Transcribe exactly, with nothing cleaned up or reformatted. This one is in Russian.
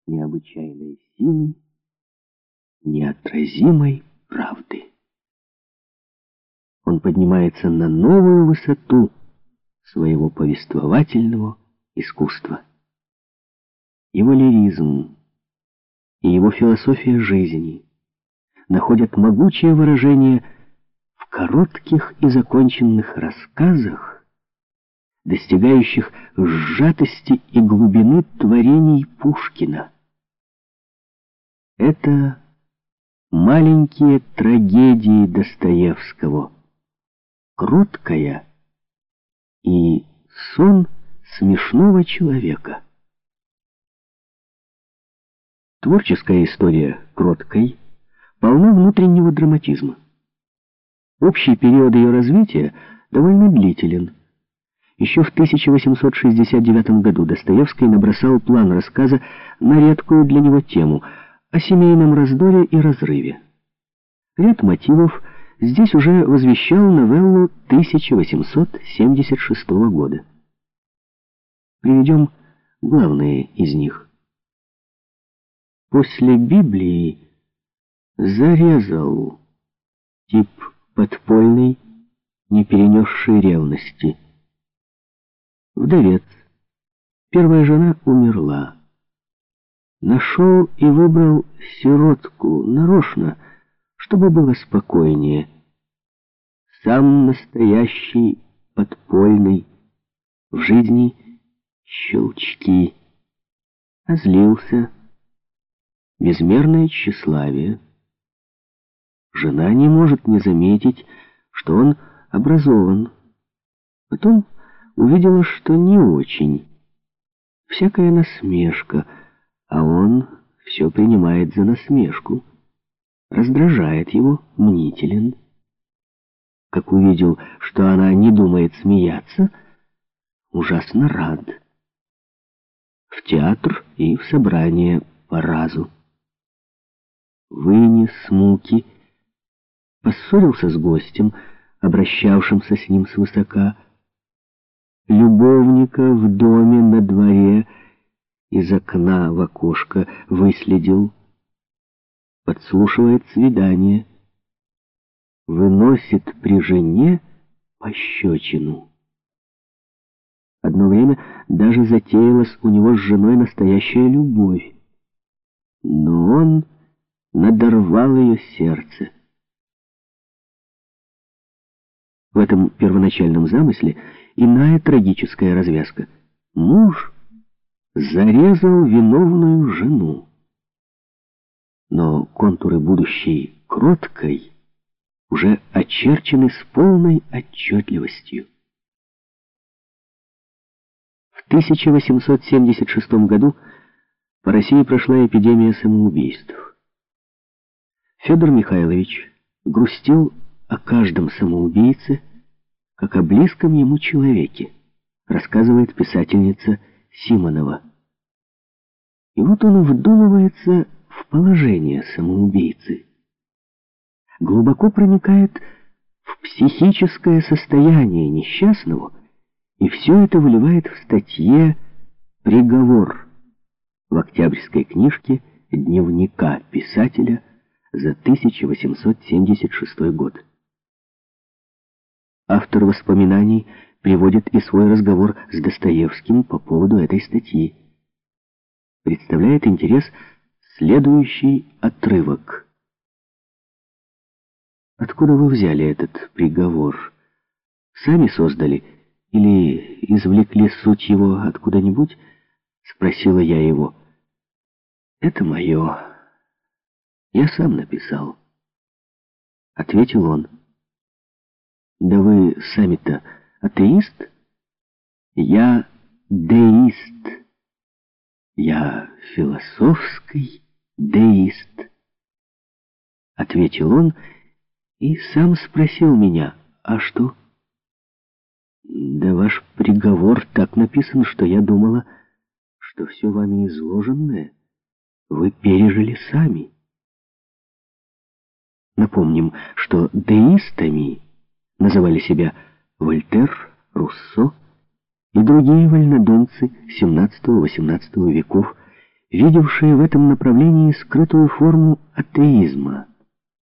необычайной силы, неотразимой правды. Он поднимается на новую высоту своего повествовательного искусства. Его лиризм и его философия жизни находят могучее выражение в коротких и законченных рассказах, достигающих сжатости и глубины творений Пушкина. Это маленькие трагедии Достоевского, кроткая и сон смешного человека. Творческая история Кроткой полна внутреннего драматизма. Общий период ее развития довольно длителен. Еще в тысяча восемьсот шестьдесят девятом году Достоевский набросал план рассказа на редкую для него тему о семейном раздоре и разрыве. Ряд мотивов здесь уже возвещал новеллу тысяча восемьсот семьдесят шестого года. Приведем главные из них. После Библии зарезал тип подпольный, не перенесший ревности. Вдовец. Первая жена умерла. Нашел и выбрал сиротку нарочно, чтобы было спокойнее. Сам настоящий подпольный. В жизни щелчки. Озлился. Безмерное тщеславие. Жена не может не заметить, что он образован. Потом увидела, что не очень. Всякая насмешка, а он все принимает за насмешку. Раздражает его, мнителен. Как увидел, что она не думает смеяться, ужасно рад. В театр и в собрание по разу. Вынес муки, поссорился с гостем, обращавшимся с ним свысока, любовника в доме на дворе из окна в окошко выследил, подслушивает свидание, выносит при жене пощечину. Одно время даже затеялась у него с женой настоящая любовь, но он надорвал ее сердце. В этом первоначальном замысле иная трагическая развязка. Муж зарезал виновную жену. Но контуры будущей Кроткой уже очерчены с полной отчетливостью. В тысяча восемьсот семьдесят шестом году по России прошла эпидемия самоубийств. Федор Михайлович грустил о каждом самоубийце, как о близком ему человеке, рассказывает писательница Симонова. И вот он вдумывается в положение самоубийцы, глубоко проникает в психическое состояние несчастного, и все это выливает в статье «Приговор» в октябрьской книжке дневника писателя за тысяча восемьсот семьдесят шестой год. Автор воспоминаний приводит и свой разговор с Достоевским по поводу этой статьи. Представляет интерес следующий отрывок. Откуда вы взяли этот приговор? Сами создали или извлекли суть его откуда-нибудь? Спросила я его. Это мое. Я сам написал. Ответил он. Да вы сами-то атеист? Я деист. Я философский деист. Ответил он и сам спросил меня, а что? Да ваш приговор так написан, что я думала, что все вами изложенное вы пережили сами. Напомним, что деистами называли себя Вольтер, Руссо и другие вольнодумцы семнадцатого-восемнадцатого веков, видевшие в этом направлении скрытую форму атеизма.